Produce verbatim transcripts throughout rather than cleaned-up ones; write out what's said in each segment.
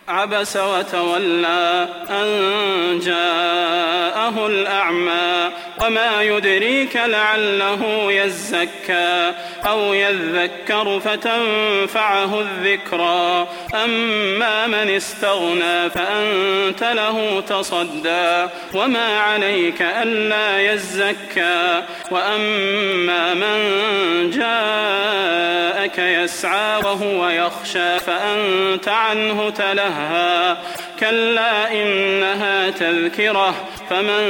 عبس وتولى أن جاءه الأعمى وما يدريك لعله يزكى أو يذكر فتنفعه الذكرى أما من استغنى فأنت له تصدى وما عليك ألا يزكى وأما من جاءك يسعى وهو يخشى فأنت عنه تلهى كلا إنها تذكرة فمن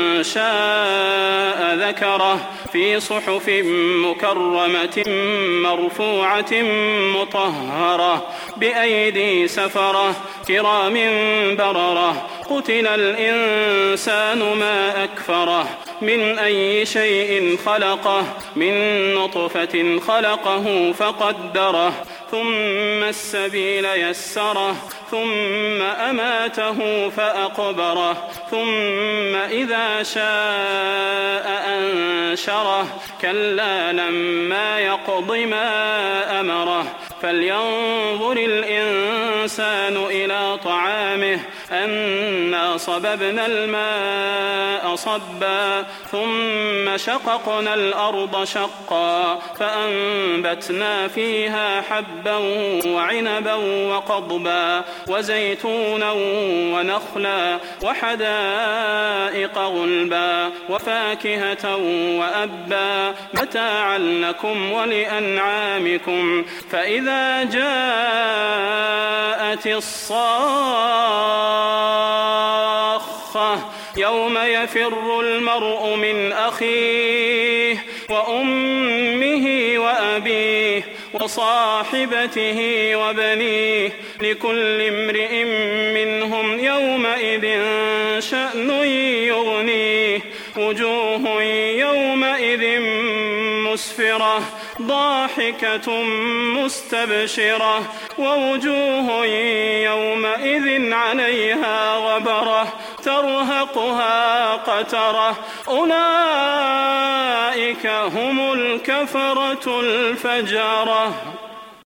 شاء ذكره في صحف مكرمة مرفوعة مطهرة بأيدي سفرة كرام بررة قتل الإنسان ما أكفره من أي شيء خلقه من نطفة خلقه فقدره ثم السبيل يسره ثم أماته فأقبره ثم إذا شاء أنشره كلا لما يقض ما أمره فلينظر الإنسان إلى طعامه أنا صببنا الماء صبا ثم شققنا الأرض شقا فأنبتنا فيها حبا وعنبا وقضبا وزيتونا ونخلا وحدائق غلبا وفاكهة وأبا متاعا لكم ولأنعامكم فإذا جاءت الصاخة يوم يفر المرء من أخيه وأمه وأبيه وصاحبته وبنيه لكل امرئ منهم يومئذ شأن يغنيه وجوه يومئذ مسفرة ضاحكة مستبشرة ووجوه يومئذ عليها غبرة ترهقها قترة أولئك هم الكفرة الفجرة.